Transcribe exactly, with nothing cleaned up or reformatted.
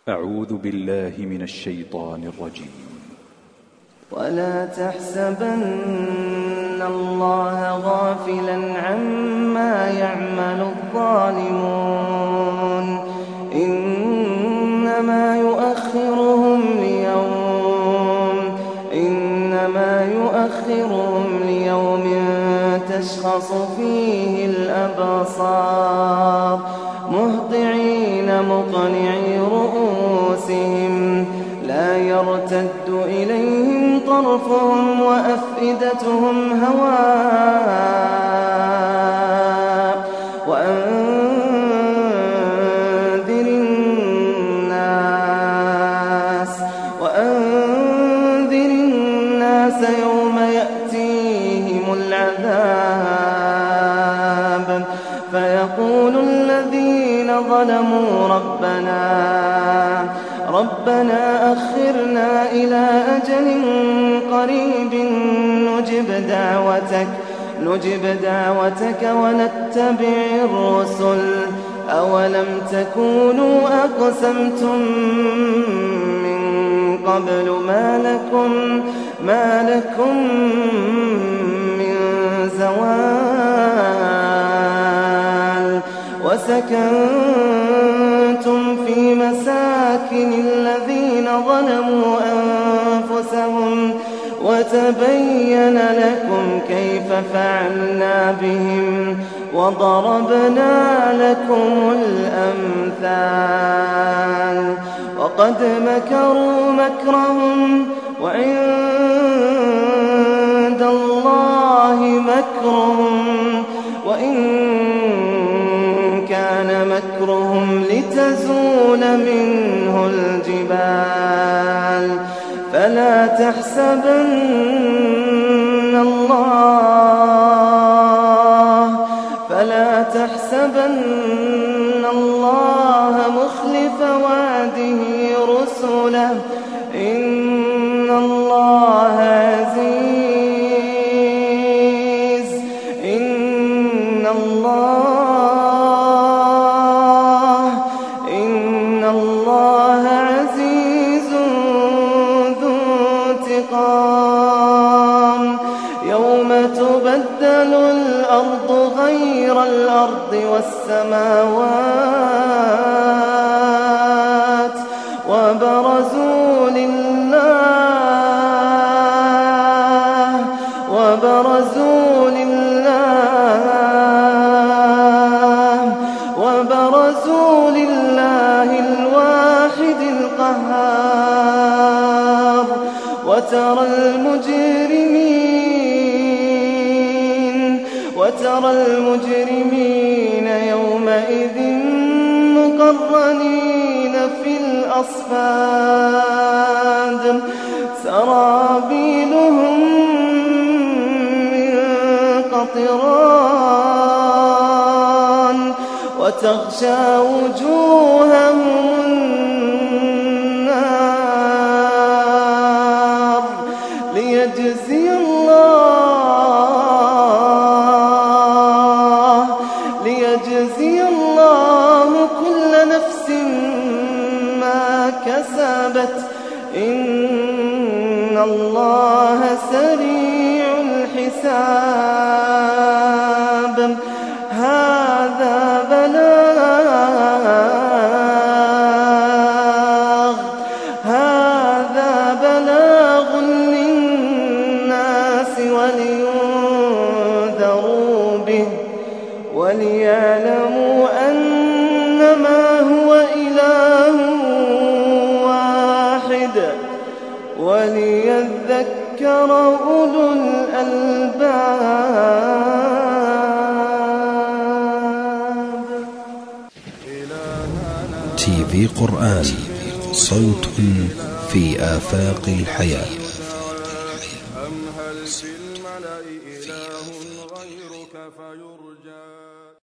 أعوذ بالله من الشيطان الرجيم. ولا تحسبن الله غافلا عما يعمل الظالمون إنما يؤخرهم ليوم إنما يؤخرهم ليوم تشخص فيه الأبصار مهطعين مقنعي رؤوسهم لا يرتد إليهم طرفهم وأفئدتهم هواء وأنذر الناس وأنذر الناس يوم يأتيهم العذاب فيقول الذين ظلموا ربنا ربنا أخرنا إلى أجل قريب نجب دعوتك نجب دعوتك ونتبع الرسل أولم تكونوا أقسمتم من قبل ما لكم ما لكم من زوال وسكنتم في مساكن الذين ظلموا أنفسهم وتبين لكم كيف فعلنا بهم وضربنا لكم الأمثال وقد مكروا مكرهم وعند الله مكرهم وإن كان مكرهم لتزول منه الجبال فلا تحسبن الله فلا تحسبن الله مخلف وعده رسله إن الله عزيز إن الله إن الله عزيز ذو انتقام يوم تبدل الأرض غير الأرض والسماوات وبرزوا لله وبرزوا لله وبرزوا لله الواحد القهار وترى المجرمين وترى المجرمين يومئذ مقرنين في الأصفاد سرابيلهم من قطران وتغشى وجوههم النار ليجزي الله ليجزي الله كل نفس ما كسبت إن الله سريع الحساب هذا بلاغ هذا بلاغ للناس ولينذروا به وليعلموا أنما هو إله واحد وليذكر أولو الألباب. تي في قرآن صوت في آفاق الحياة. أم هل في الملأ إله غيرك فيرسل